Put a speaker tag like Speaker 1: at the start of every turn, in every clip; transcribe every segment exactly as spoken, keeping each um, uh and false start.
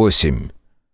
Speaker 1: восемь.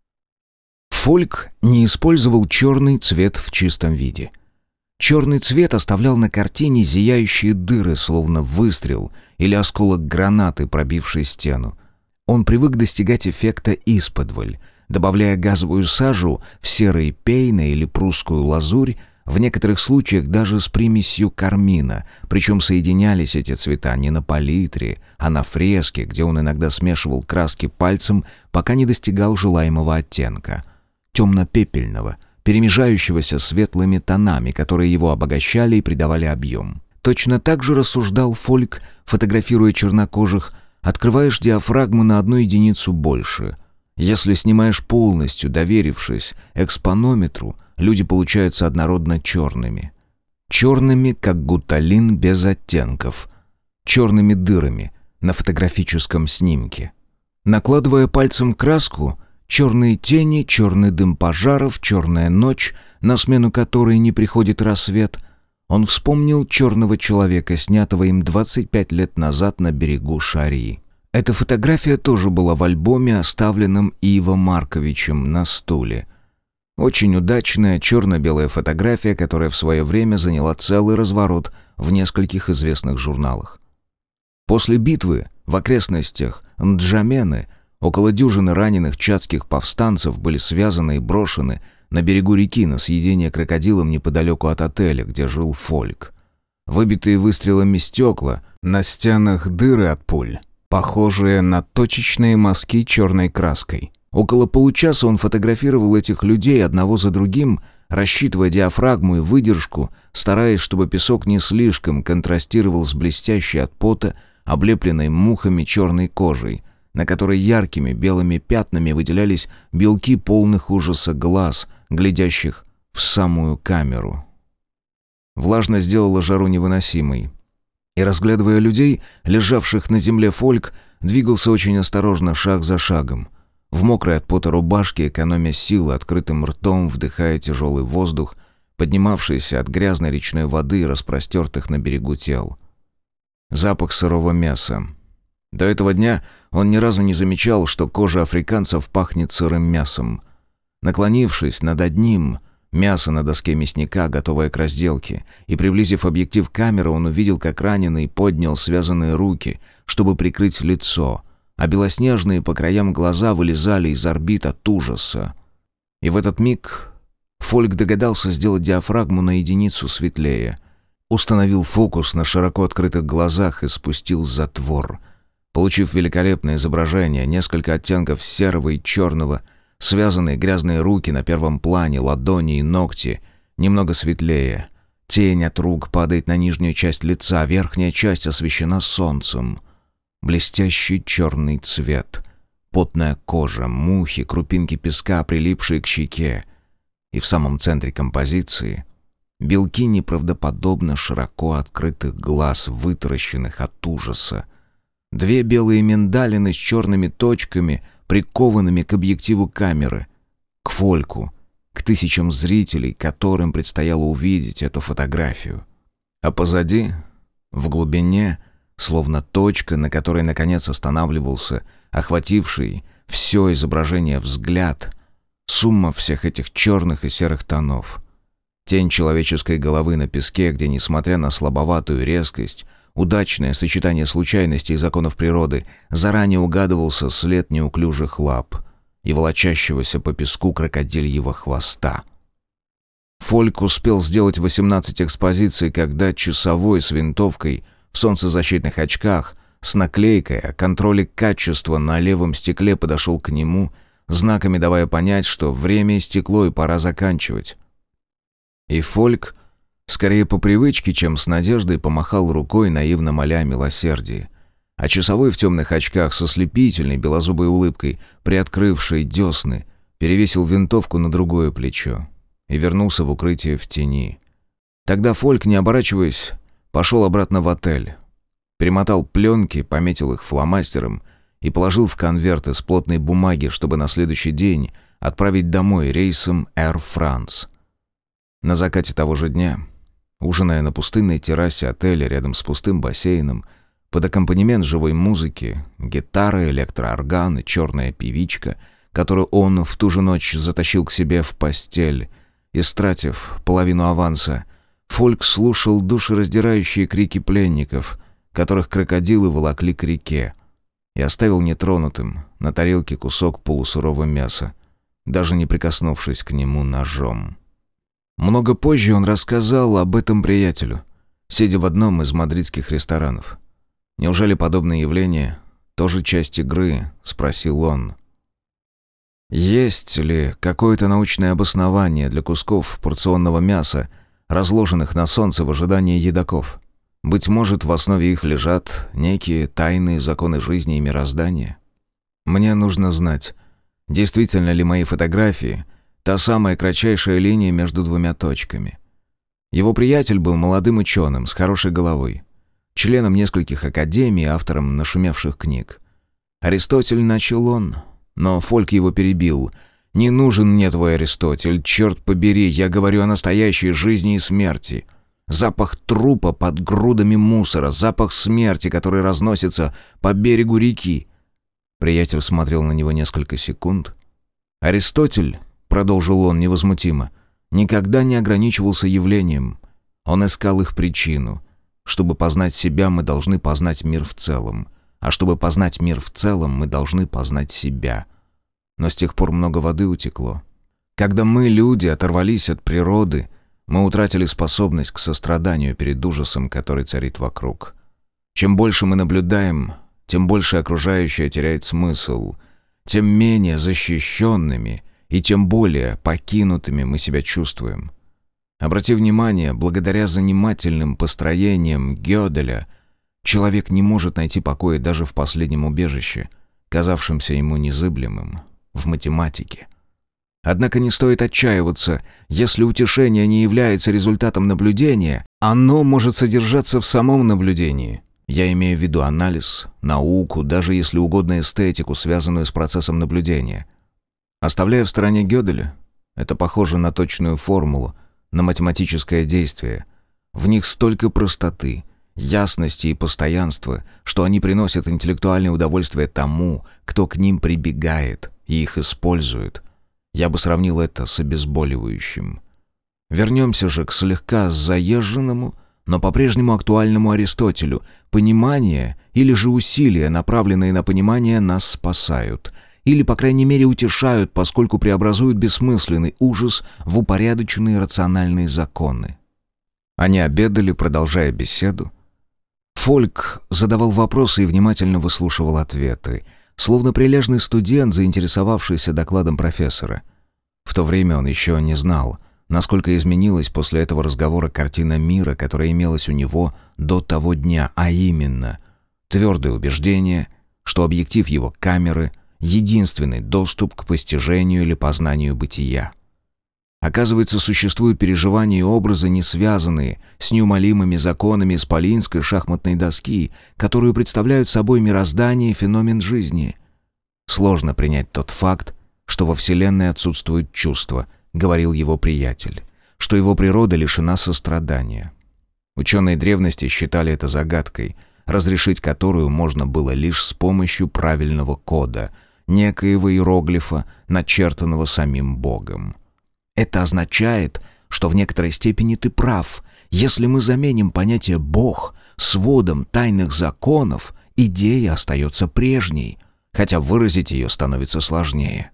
Speaker 1: Фольк не использовал черный цвет в чистом виде. Черный цвет оставлял на картине зияющие дыры, словно выстрел или осколок гранаты, пробивший стену. Он привык достигать эффекта исподволь, добавляя газовую сажу в серый пейна или прусскую лазурь, в некоторых случаях даже с примесью кармина, причем соединялись эти цвета не на палитре, а на фреске, где он иногда смешивал краски пальцем, пока не достигал желаемого оттенка. Темно-пепельного, перемежающегося светлыми тонами, которые его обогащали и придавали объем. Точно так же рассуждал Фольк, фотографируя чернокожих: открываешь диафрагму на одну единицу больше. Если снимаешь полностью, доверившись экспонометру, люди получаются однородно черными. Черными, как гуталин без оттенков. Черными дырами на фотографическом снимке. Накладывая пальцем краску, черные тени, черный дым пожаров, черная ночь, на смену которой не приходит рассвет, он вспомнил черного человека, снятого им двадцать пять лет назад на берегу Шарии. Эта фотография тоже была в альбоме, оставленном Иво Марковичем на стуле. Очень удачная черно-белая фотография, которая в свое время заняла целый разворот в нескольких известных журналах. После битвы в окрестностях Нджамены около дюжины раненых чадских повстанцев были связаны и брошены на берегу реки на съедение крокодилом неподалеку от отеля, где жил Фольк. Выбитые выстрелами стекла, на стенах дыры от пуль, похожие на точечные мазки черной краской. Около получаса он фотографировал этих людей одного за другим, рассчитывая диафрагму и выдержку, стараясь, чтобы песок не слишком контрастировал с блестящей от пота, облепленной мухами черной кожей, на которой яркими белыми пятнами выделялись белки полных ужаса глаз, глядящих в самую камеру. Влажность сделала жару невыносимой. И, разглядывая людей, лежавших на земле, Фольк двигался очень осторожно, шаг за шагом. В мокрой от пота рубашке, экономя силы, открытым ртом вдыхая тяжелый воздух, поднимавшийся от грязной речной воды и распростертых на берегу тел. Запах сырого мяса. До этого дня он ни разу не замечал, что кожа африканцев пахнет сырым мясом. Наклонившись над одним, мясо на доске мясника, готовое к разделке, и, приблизив объектив камеры, он увидел, как раненый поднял связанные руки, чтобы прикрыть лицо, а белоснежные по краям глаза вылезали из орбит от ужаса. И в этот миг Фольк догадался сделать диафрагму на единицу светлее, установил фокус на широко открытых глазах и спустил затвор. Получив великолепное изображение, несколько оттенков серого и черного, связанные грязные руки на первом плане, ладони и ногти, немного светлее. Тень от рук падает на нижнюю часть лица, верхняя часть освещена солнцем. Блестящий черный цвет, потная кожа, мухи, крупинки песка, прилипшие к щеке. И в самом центре композиции белки неправдоподобно широко открытых глаз, вытаращенных от ужаса. Две белые миндалины с черными точками, прикованными к объективу камеры, к Фольку, к тысячам зрителей, которым предстояло увидеть эту фотографию. А позади, в глубине, словно точка, на которой наконец останавливался охвативший все изображение взгляд, сумма всех этих черных и серых тонов. Тень человеческой головы на песке, где, несмотря на слабоватую резкость, удачное сочетание случайностей и законов природы, заранее угадывался след неуклюжих лап и волочащегося по песку крокодильего хвоста. Фольк успел сделать восемнадцать экспозиций, когда часовой с винтовкой в солнцезащитных очках с наклейкой о контроле качества на левом стекле подошел к нему, знаками давая понять, что время истекло и пора заканчивать. И Фольк, скорее по привычке, чем с надеждой, помахал рукой, наивно моля о милосердии. А часовой в темных очках со слепительной белозубой улыбкой, приоткрывшей десны, перевесил винтовку на другое плечо и вернулся в укрытие в тени. Тогда Фольк, не оборачиваясь, пошел обратно в отель, перемотал пленки, пометил их фломастером и положил в конверт из плотной бумаги, чтобы на следующий день отправить домой рейсом Air France. На закате того же дня, ужиная на пустынной террасе отеля рядом с пустым бассейном, под аккомпанемент живой музыки, гитары, электроорганы, черная певичка, которую он в ту же ночь затащил к себе в постель, истратив половину аванса, Фольк слушал душераздирающие крики пленников, которых крокодилы волокли к реке, и оставил нетронутым на тарелке кусок полусырого мяса, даже не прикоснувшись к нему ножом. Много позже он рассказал об этом приятелю, сидя в одном из мадридских ресторанов. «Неужели подобное явление тоже часть игры?» — спросил он. «Есть ли какое-то научное обоснование для кусков порционного мяса, разложенных на солнце в ожидании едоков? Быть может, в основе их лежат некие тайные законы жизни и мироздания? Мне нужно знать, действительно ли мои фотографии — та самая кратчайшая линия между двумя точками». Его приятель был молодым ученым с хорошей головой, членом нескольких академий, автором нашумевших книг. «Аристотель», — начал он, но Фольк его перебил. «Не нужен мне твой Аристотель, черт побери, я говорю о настоящей жизни и смерти. Запах трупа под грудами мусора, запах смерти, который разносится по берегу реки». Приятель смотрел на него несколько секунд. «Аристотель», — продолжил он невозмутимо, — «никогда не ограничивался явлением. Он искал их причину. Чтобы познать себя, мы должны познать мир в целом. А чтобы познать мир в целом, мы должны познать себя. Но с тех пор много воды утекло. Когда мы, люди, оторвались от природы, мы утратили способность к состраданию перед ужасом, который царит вокруг. Чем больше мы наблюдаем, тем больше окружающее теряет смысл, тем менее защищенными и тем более покинутыми мы себя чувствуем. Обрати внимание, благодаря занимательным построениям Гёделя человек не может найти покоя даже в последнем убежище, казавшемся ему незыблемым, в математике. Однако не стоит отчаиваться, если утешение не является результатом наблюдения, оно может содержаться в самом наблюдении. Я имею в виду анализ, науку, даже если угодно эстетику, связанную с процессом наблюдения. Оставляя в стороне Гёделя, это похоже на точную формулу, на математическое действие. В них столько простоты, ясности и постоянства, что они приносят интеллектуальное удовольствие тому, кто к ним прибегает и их использует. Я бы сравнил это с обезболивающим. Вернемся же к слегка заезженному, но по-прежнему актуальному Аристотелю. Понимание или же усилия, направленные на понимание, нас спасают. Или, по крайней мере, утешают, поскольку преобразуют бессмысленный ужас в упорядоченные рациональные законы. Они обедали, продолжая беседу. Фольк задавал вопросы и внимательно выслушивал ответы, словно прилежный студент, заинтересовавшийся докладом профессора. В то время он еще не знал, насколько изменилась после этого разговора картина мира, которая имелась у него до того дня, а именно твердое убеждение, что объектив его камеры — единственный доступ к постижению или познанию бытия. Оказывается, существуют переживания и образы, не связанные с неумолимыми законами исполинской шахматной доски, которую представляют собой мироздание и феномен жизни. Сложно принять тот факт, что во Вселенной отсутствует чувство, говорил его приятель, что его природа лишена сострадания. Ученые древности считали это загадкой, разрешить которую можно было лишь с помощью правильного кода, некоего иероглифа, начертанного самим Богом. Это означает, что в некоторой степени ты прав. Если мы заменим понятие «Бог» сводом тайных законов, идея остается прежней, хотя выразить ее становится сложнее.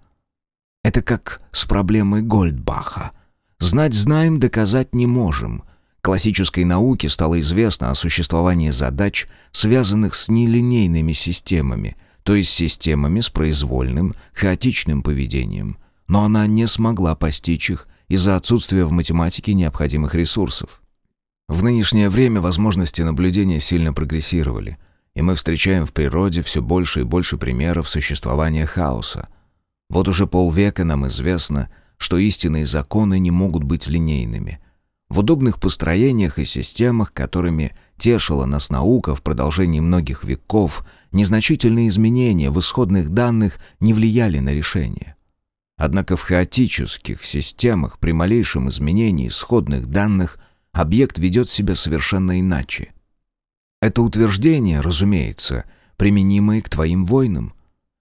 Speaker 1: Это как с проблемой Гольдбаха. Знать знаем, доказать не можем. Классической науке стало известно о существовании задач, связанных с нелинейными системами, то есть системами с произвольным, хаотичным поведением, но она не смогла постичь их из-за отсутствия в математике необходимых ресурсов. В нынешнее время возможности наблюдения сильно прогрессировали, и мы встречаем в природе все больше и больше примеров существования хаоса. Вот уже полвека нам известно, что истинные законы не могут быть линейными. В удобных построениях и системах, которыми тешила нас наука в продолжении многих веков, незначительные изменения в исходных данных не влияли на решение. Однако в хаотических системах при малейшем изменении исходных данных объект ведет себя совершенно иначе. Это утверждение, разумеется, применимо и к твоим войнам.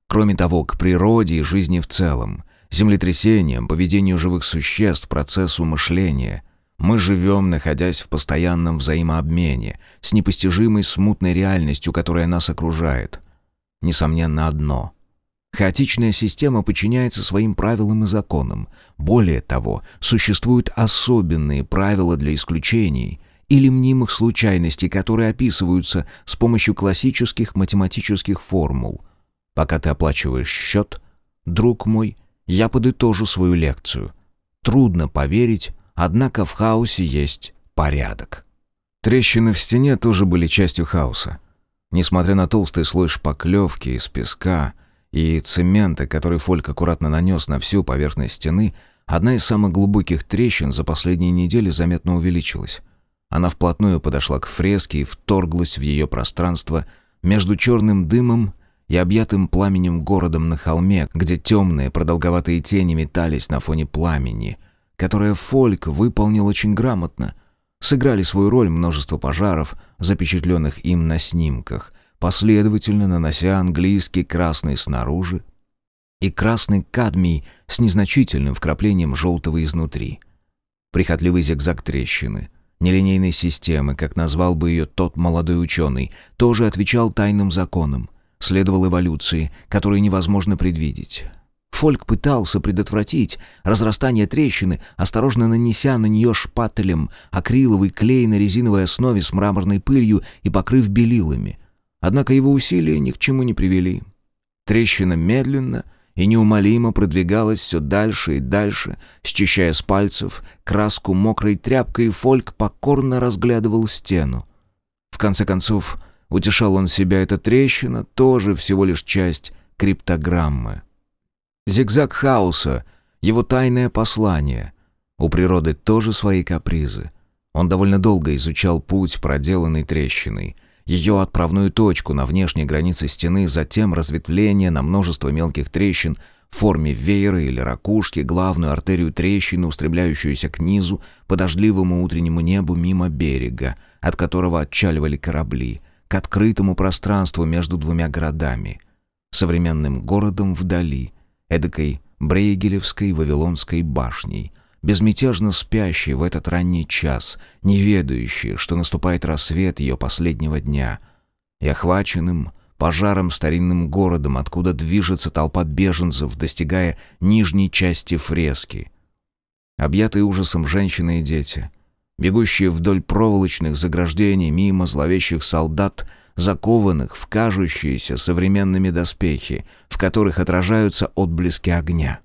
Speaker 1: Кроме того, к природе и жизни в целом, землетрясениям, поведению живых существ, процессу мышления. Мы живем, находясь в постоянном взаимообмене, с непостижимой смутной реальностью, которая нас окружает. Несомненно одно. Хаотичная система подчиняется своим правилам и законам. Более того, существуют особенные правила для исключений или мнимых случайностей, которые описываются с помощью классических математических формул. Пока ты оплачиваешь счет, друг мой, я подытожу свою лекцию. Трудно поверить, однако в хаосе есть порядок. Трещины в стене тоже были частью хаоса. Несмотря на толстый слой шпаклевки из песка и цемента, который Фольк аккуратно нанес на всю поверхность стены, одна из самых глубоких трещин за последние недели заметно увеличилась. Она вплотную подошла к фреске и вторглась в ее пространство между черным дымом и объятым пламенем городом на холме, где темные продолговатые тени метались на фоне пламени, которое Фольк выполнил очень грамотно. Сыграли свою роль множество пожаров, запечатленных им на снимках, последовательно нанося английский красный снаружи и красный кадмий с незначительным вкраплением желтого изнутри. Прихотливый зигзаг трещины, нелинейной системы, как назвал бы ее тот молодой ученый, тоже отвечал тайным законам, следовал эволюции, которую невозможно предвидеть. Фольк пытался предотвратить разрастание трещины, осторожно нанеся на нее шпателем акриловый клей на резиновой основе с мраморной пылью и покрыв белилами. Однако его усилия ни к чему не привели. Трещина медленно и неумолимо продвигалась все дальше и дальше, счищая с пальцев краску мокрой тряпкой, и Фольк покорно разглядывал стену. В конце концов, утешал он себя, эта трещина тоже всего лишь часть криптограммы. Зигзаг хаоса — его тайное послание. У природы тоже свои капризы. Он довольно долго изучал путь, проделанный трещиной, ее отправную точку на внешней границе стены, затем разветвление на множество мелких трещин в форме веера или ракушки, главную артерию трещины, устремляющуюся к низу по дождливому утреннему небу мимо берега, от которого отчаливали корабли, к открытому пространству между двумя городами. Современным городом вдали, эдакой Брейгелевской Вавилонской башней, безмятежно спящей в этот ранний час, не ведающей, что наступает рассвет ее последнего дня, и охваченным пожаром старинным городом, откуда движется толпа беженцев, достигая нижней части фрески. Объятые ужасом женщины и дети, бегущие вдоль проволочных заграждений мимо зловещих солдат, закованных в кажущиеся современными доспехи, в которых отражаются отблески огня.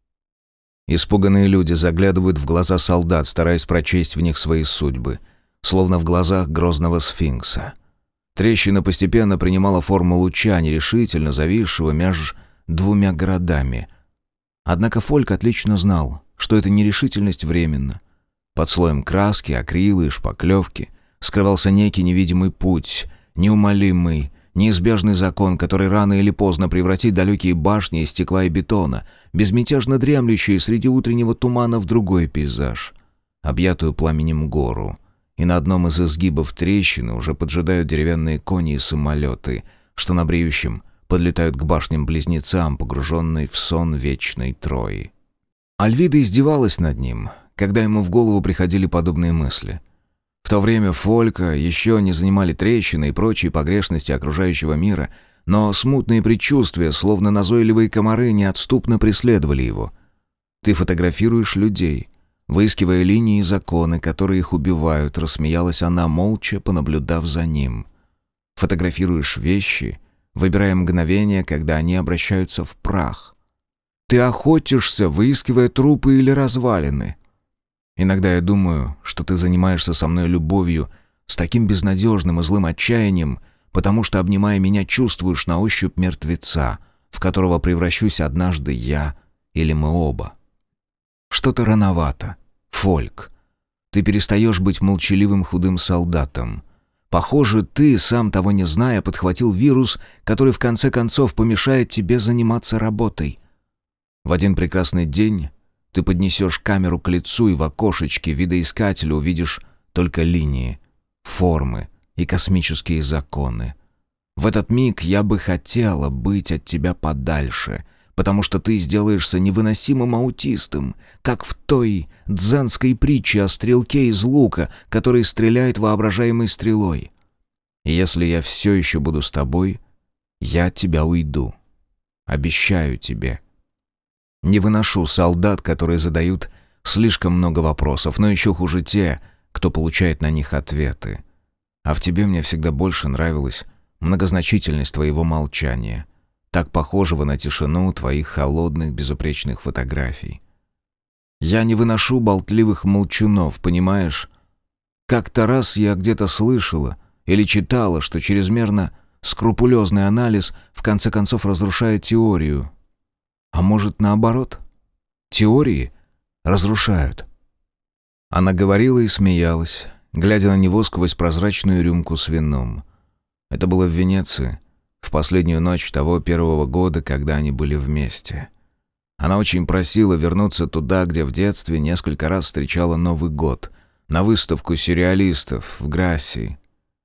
Speaker 1: Испуганные люди заглядывают в глаза солдат, стараясь прочесть в них свои судьбы, словно в глазах грозного сфинкса. Трещина постепенно принимала форму луча, нерешительно зависшего между двумя городами. Однако Фольк отлично знал, что эта нерешительность временна. Под слоем краски, акрила и шпаклевки скрывался некий невидимый путь, неумолимый, неизбежный закон, который рано или поздно превратит далекие башни из стекла и бетона, безмятежно дремлющие среди утреннего тумана, в другой пейзаж, объятую пламенем гору. И на одном из изгибов трещины уже поджидают деревянные кони и самолеты, что на бреющем подлетают к башням-близнецам, погруженной в сон вечной Трои. Альвида издевалась над ним, когда ему в голову приходили подобные мысли. В то время Фолька еще не занимали трещины и прочие погрешности окружающего мира, но смутные предчувствия, словно назойливые комары, неотступно преследовали его. «Ты фотографируешь людей, выискивая линии и законы, которые их убивают», — рассмеялась она, молча понаблюдав за ним. «Фотографируешь вещи, выбирая мгновения, когда они обращаются в прах. Ты охотишься, выискивая трупы или развалины. Иногда я думаю, что ты занимаешься со мной любовью с таким безнадежным и злым отчаянием, потому что, обнимая меня, чувствуешь на ощупь мертвеца, в которого превращусь однажды я или мы оба. Что-то рановато, Фольк. Ты перестаешь быть молчаливым худым солдатом. Похоже, ты, сам того не зная, подхватил вирус, который в конце концов помешает тебе заниматься работой. В один прекрасный день ты поднесешь камеру к лицу, и в окошечке видоискателя увидишь только линии, формы и космические законы. В этот миг я бы хотела быть от тебя подальше, потому что ты сделаешься невыносимым аутистом, как в той дзенской притче о стрелке из лука, который стреляет воображаемой стрелой. И если я все еще буду с тобой, я от тебя уйду. Обещаю тебе. Не выношу солдат, которые задают слишком много вопросов, но еще хуже те, кто получает на них ответы. А в тебе мне всегда больше нравилась многозначительность твоего молчания, так похожего на тишину твоих холодных, безупречных фотографий. Я не выношу болтливых молчунов, понимаешь? Как-то раз я где-то слышала или читала, что чрезмерно скрупулезный анализ в конце концов разрушает теорию. А может, наоборот? Теории разрушают. Она говорила и смеялась, глядя на него сквозь прозрачную рюмку с вином. Это было в Венеции, в последнюю ночь того первого года, когда они были вместе. Она очень просила вернуться туда, где в детстве несколько раз встречала Новый год, на выставку сюрреалистов в Грассии.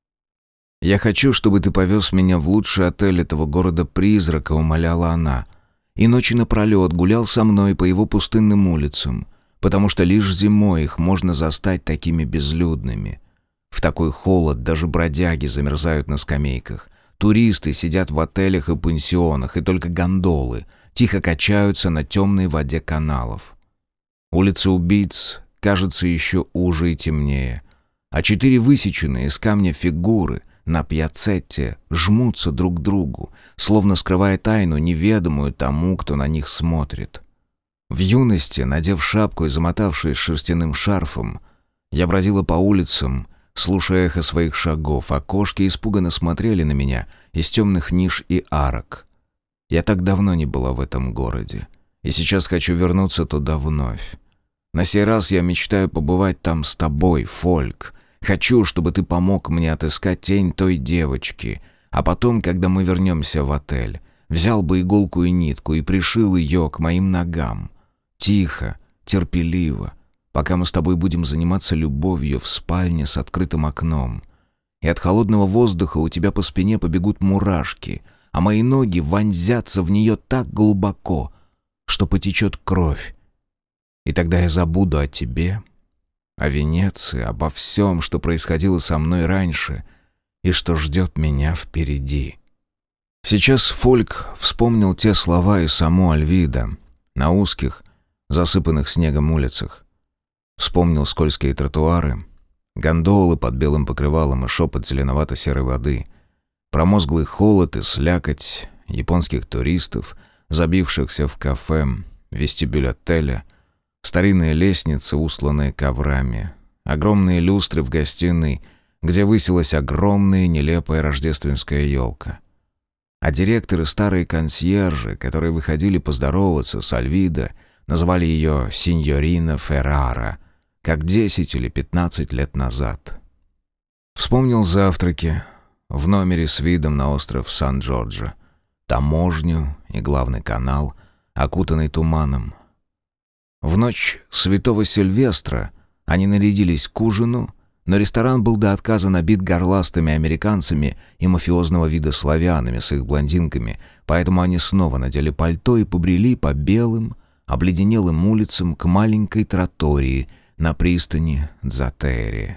Speaker 1: «Я хочу, чтобы ты повез меня в лучший отель этого города-призрака», — умоляла она, «и ночи напролет гулял со мной по его пустынным улицам, потому что лишь зимой их можно застать такими безлюдными. В такой холод даже бродяги замерзают на скамейках, туристы сидят в отелях и пансионах, и только гондолы тихо качаются на темной воде каналов. Улица убийц кажется еще уже и темнее, а четыре высеченные из камня фигуры на пьяцетте жмутся друг к другу, словно скрывая тайну, неведомую тому, кто на них смотрит. В юности, надев шапку и замотавшись шерстяным шарфом, я бродила по улицам, слушая эхо своих шагов, а кошки испуганно смотрели на меня из темных ниш и арок. Я так давно не была в этом городе, и сейчас хочу вернуться туда вновь. На сей раз я мечтаю побывать там с тобой, Фольк. Хочу, чтобы ты помог мне отыскать тень той девочки, а потом, когда мы вернемся в отель, взял бы иголку и нитку и пришил ее к моим ногам. Тихо, терпеливо, пока мы с тобой будем заниматься любовью в спальне с открытым окном. И от холодного воздуха у тебя по спине побегут мурашки, а мои ноги вонзятся в нее так глубоко, что потечет кровь. И тогда я забуду о тебе, о Венеции, обо всем, что происходило со мной раньше и что ждет меня впереди». Сейчас Фольк вспомнил те слова и саму Альвида на узких, засыпанных снегом улицах. Вспомнил скользкие тротуары, гондолы под белым покрывалом и шепот зеленовато-серой воды, промозглый холод и слякоть японских туристов, забившихся в кафе, вестибюль отеля, старинные лестницы, усланные коврами, огромные люстры в гостиной, где высилась огромная нелепая рождественская елка. А директоры, старые консьержи, которые выходили поздороваться с Альвидо, называли ее «синьорина Феррара», как десять или пятнадцать лет назад. Вспомнил завтраки в номере с видом на остров Сан-Джорджо, таможню и главный канал, окутанный туманом. В ночь Святого Сильвестра они нарядились к ужину, но ресторан был до отказа набит горластыми американцами и мафиозного вида славянами с их блондинками, поэтому они снова надели пальто и побрели по белым, обледенелым улицам к маленькой траттории на пристани Дзатерри.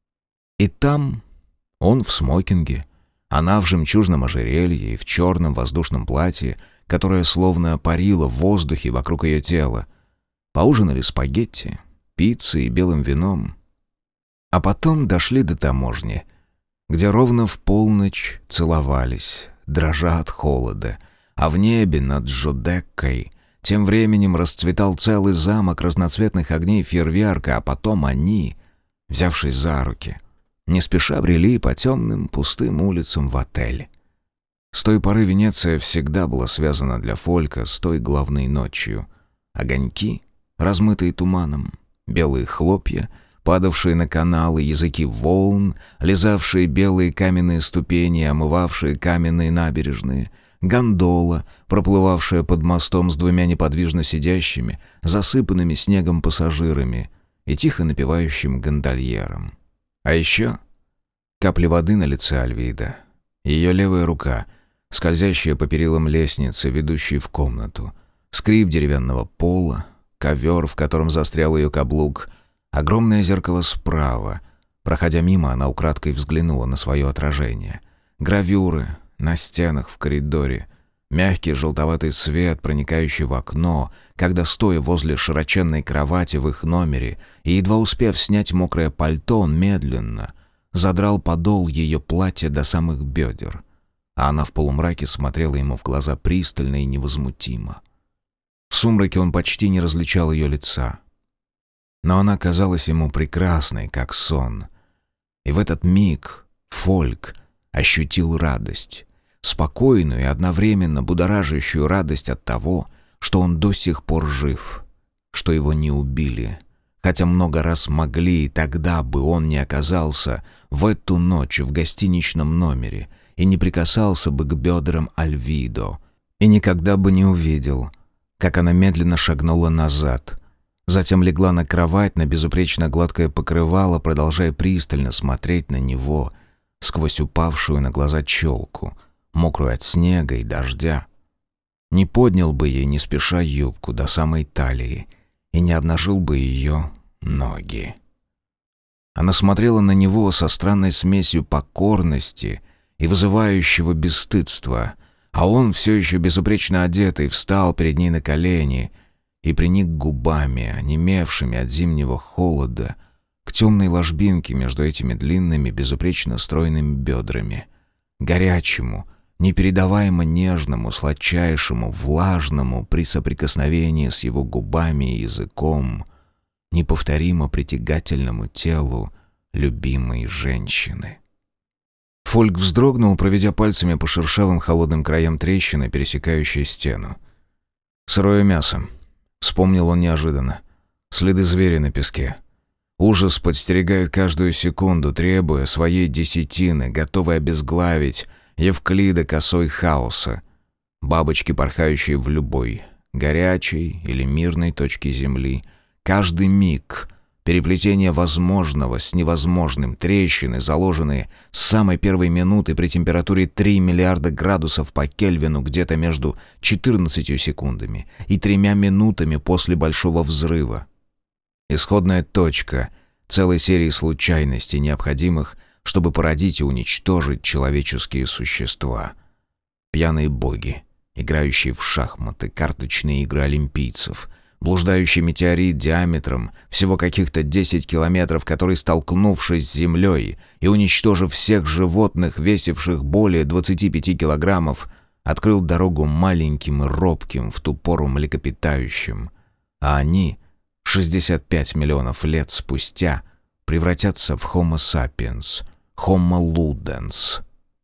Speaker 1: И там он в смокинге, она в жемчужном ожерелье и в черном воздушном платье, которое словно парило в воздухе вокруг ее тела. Поужинали спагетти, пиццей и белым вином. А потом дошли до таможни, где ровно в полночь целовались, дрожа от холода, а в небе над Джудеккой тем временем расцветал целый замок разноцветных огней фейерверка, а потом они, взявшись за руки, не спеша брели по темным пустым улицам в отель. С той поры Венеция всегда была связана для Фолька с той главной ночью. Огоньки, размытые туманом, белые хлопья, падавшие на каналы, языки волн, лизавшие белые каменные ступени, омывавшие каменные набережные, гондола, проплывавшая под мостом с двумя неподвижно сидящими, засыпанными снегом пассажирами и тихо напевающим гондольером. А еще капли воды на лице Альвида Ее левая рука, скользящая по перилам лестницы, ведущей в комнату. Скрип деревянного пола, ковер, в котором застрял ее каблук, огромное зеркало справа. Проходя мимо, она украдкой взглянула на свое отражение. Гравюры на стенах в коридоре, мягкий желтоватый свет, проникающий в окно, когда, стоя возле широченной кровати в их номере и едва успев снять мокрое пальто, он медленно задрал подол ее платья до самых бедер, а она в полумраке смотрела ему в глаза пристально и невозмутимо. В сумраке он почти не различал ее лица, но она казалась ему прекрасной, как сон. И в этот миг Фольк ощутил радость, спокойную и одновременно будоражащую радость от того, что он до сих пор жив, что его не убили, хотя много раз могли, и тогда бы он не оказался в эту ночь в гостиничном номере и не прикасался бы к бедрам Альвидо, и никогда бы не увидел, как она медленно шагнула назад, затем легла на кровать, на безупречно гладкое покрывало, продолжая пристально смотреть на него сквозь упавшую на глаза челку, мокрую от снега и дождя. Не поднял бы ей не спеша юбку до самой талии и не обнажил бы ее ноги. Она смотрела на него со странной смесью покорности и вызывающего бесстыдства, а он, все еще безупречно одетый, встал перед ней на колени и приник губами, онемевшими от зимнего холода, к темной ложбинке между этими длинными, безупречно стройными бедрами, горячему, непередаваемо нежному, сладчайшему, влажному при соприкосновении с его губами и языком, неповторимо притягательному телу любимой женщины. Фольк вздрогнул, проведя пальцами по шершавым холодным краям трещины, пересекающей стену. «Сырое мясо», — вспомнил он неожиданно. «Следы зверя на песке. Ужас подстерегает каждую секунду, требуя своей десятины, готовый обезглавить Евклида косой хаоса. Бабочки, порхающие в любой, горячей или мирной точке земли. Каждый миг — переплетение возможного с невозможным, трещины, заложенные с самой первой минуты при температуре три миллиарда градусов по Кельвину где-то между четырнадцатью секундами и тремя минутами после большого взрыва. Исходная точка целой серии случайностей, необходимых, чтобы породить и уничтожить человеческие существа. Пьяные боги, играющие в шахматы, карточные игры олимпийцев, блуждающий метеорит диаметром всего каких-то десять километров, который, столкнувшись с землей и уничтожив всех животных, весивших более двадцати пяти килограммов, открыл дорогу маленьким и робким, в ту пору млекопитающим. А они, шестьдесят пять миллионов лет спустя, превратятся в Homo sapiens, Homo ludens,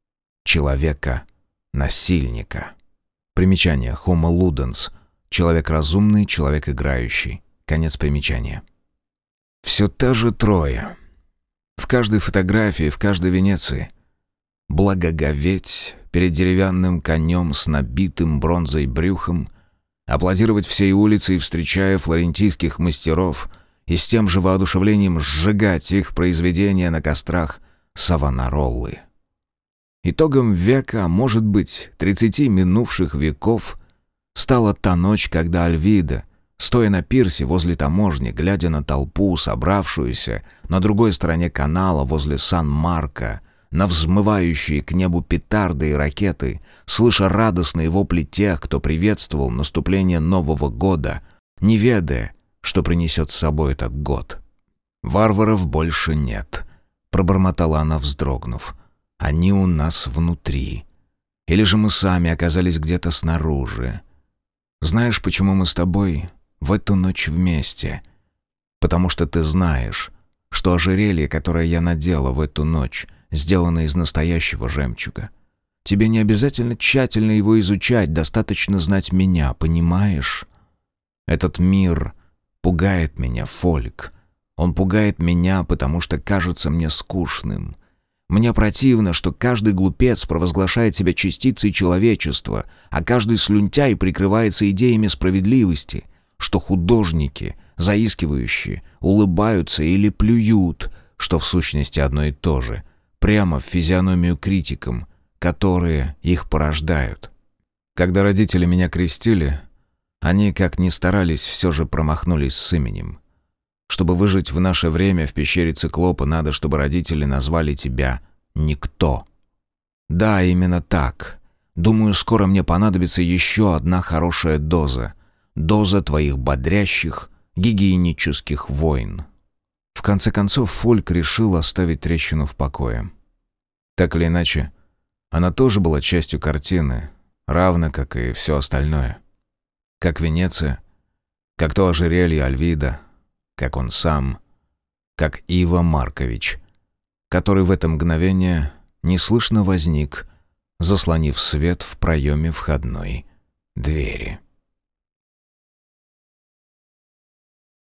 Speaker 1: человека-насильника. Примечание: Homo ludens — человек разумный, человек играющий. Конец примечания. Все та же Троя. В каждой фотографии, в каждой Венеции. Благоговеть перед деревянным конем с набитым бронзой брюхом, аплодировать всей улицей, встречая флорентийских мастеров, и с тем же воодушевлением сжигать их произведения на кострах Савонароллы. Итогом века, а может быть, тридцати минувших веков, стала та ночь, когда Альвида, стоя на пирсе возле таможни, глядя на толпу, собравшуюся на другой стороне канала возле Сан-Марко, на взмывающие к небу петарды и ракеты, слыша радостные вопли тех, кто приветствовал наступление Нового года, не ведая, что принесет с собой этот год. «Варваров больше нет», — пробормотала она, вздрогнув. «Они у нас внутри. Или же мы сами оказались где-то снаружи. Знаешь, почему мы с тобой в эту ночь вместе? Потому что ты знаешь, что ожерелье, которое я надела в эту ночь, сделано из настоящего жемчуга. Тебе не обязательно тщательно его изучать, достаточно знать меня, понимаешь? Этот мир пугает меня, Фольк. Он пугает меня, потому что кажется мне скучным. Мне противно, что каждый глупец провозглашает себя частицей человечества, а каждый слюнтяй прикрывается идеями справедливости, что художники, заискивающие, улыбаются или плюют, что в сущности одно и то же, прямо в физиономию критикам, которые их порождают. Когда родители меня крестили, они, как ни старались, все же промахнулись с именем. Чтобы выжить в наше время в пещере Циклопа, надо, чтобы родители назвали тебя «Никто». Да, именно так. Думаю, скоро мне понадобится еще одна хорошая доза. Доза твоих бодрящих, гигиенических войн. В конце концов, Фольк решил оставить трещину в покое. Так или иначе, она тоже была частью картины, равно как и все остальное. Как Венеция, как то ожерелье Альвида, как он сам, как Ива Маркович, который в это мгновение неслышно возник, заслонив свет в проеме входной двери.